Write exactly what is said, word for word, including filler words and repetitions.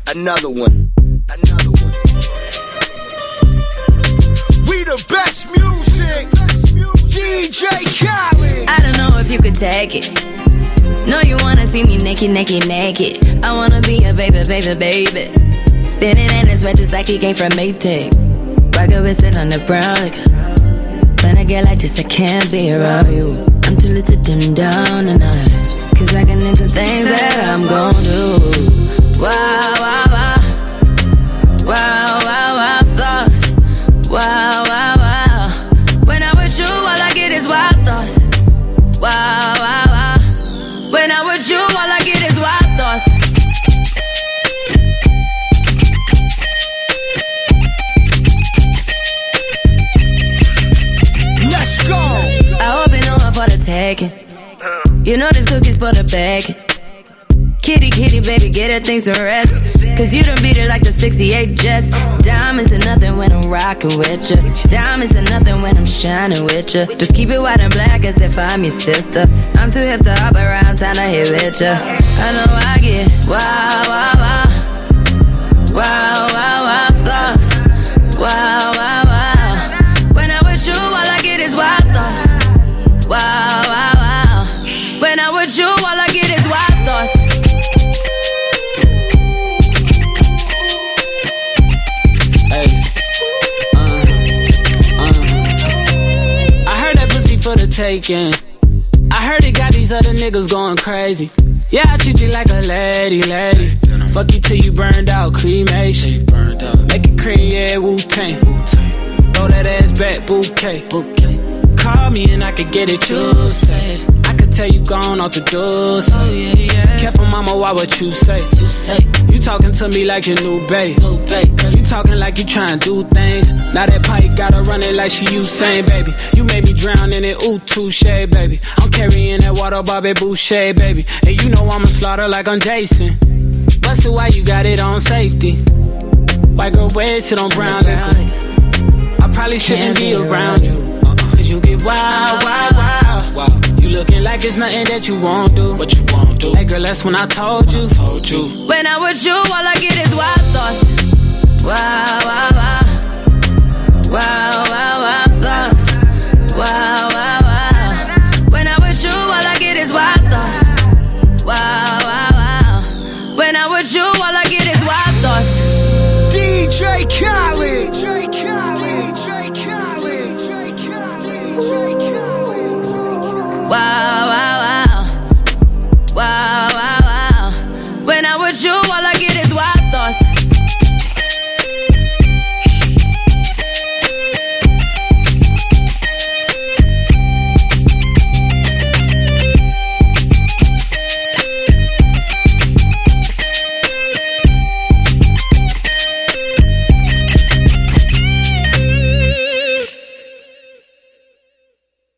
Another one. Another one. We the best music. D J Khaled. I don't know if you could take it. No, you wanna see me naked, naked, naked. I wanna be a baby, baby, baby. Spinning in his red just like he came from Maytag. Rocket with it on the brown liquor. When I get like this, I can't be around you. I'm too little to dim down a notch. Cause I can into things that I'm gon' do. Wow, wow, wow. Wow, wow, wow, thoughts. Wow, wow, wow. When I'm with you, all I get is wild thoughts. Wow, wow, wow. When I'm with you, all I get is wild thoughts. Let's go. I hope you know I'm for the taking. You know this cookie's for the bag. Kitty, kitty, baby, get her things to rest. Cause you done beat it like the sixty-eight Jets. Diamonds are nothing when I'm rockin' with ya. Diamonds are nothing when I'm shining with ya. Just keep it white and black as if I'm your sister. I'm too hip to hop around town to hit with ya. I know I get wow, wow, wow. Wow, wow, wow, thoughts. Wow, wow, wow. When I'm with you, all I get is wild thoughts. Wow, wow, wow. When I'm with you, all I get is wild thoughts. For the taking. I heard it got these other niggas going crazy. Yeah, I treat you like a lady, lady. Fuck you till you burned out, cremation. Make it cream, yeah, Wu-Tang. Throw that ass back, bouquet. Call me and I could get it, you say. I could tell you gone off the door, say. Oh, yeah, yeah. Careful, mama, why what you say? You say. You talking to me like your new babe. New babe. You talking like you trying to do things. Now that pipe gotta run it like she Usain, baby. You made me drown in it, ooh, touche, baby. I'm carrying that water, Bobby Boucher, baby. And you know I'ma slaughter like I'm Jason. Busted, why you got it on safety? White girl, wear shit on brown liquor. I probably shouldn't be around you. Cause you get wild, wild, wild, wild. You looking like it's nothing that you won't do. What you won't do? Hey girl, that's when I told you. I told you. When I'm with you, all I get is wild thoughts. Wow, wow, wow. Wow, wow, wow, thoughts. Wow, wow, wow. When I'm with you, all I get is wild thoughts. Wow, wow, wow. When I'm with you, all I get is wild thoughts. D J Khaled. D J Khaled. D J Khaled. D J Khaled. D J Khaled. Wow, wow, wow. Wow, wow, wow. When I'm with you, all I get is wild.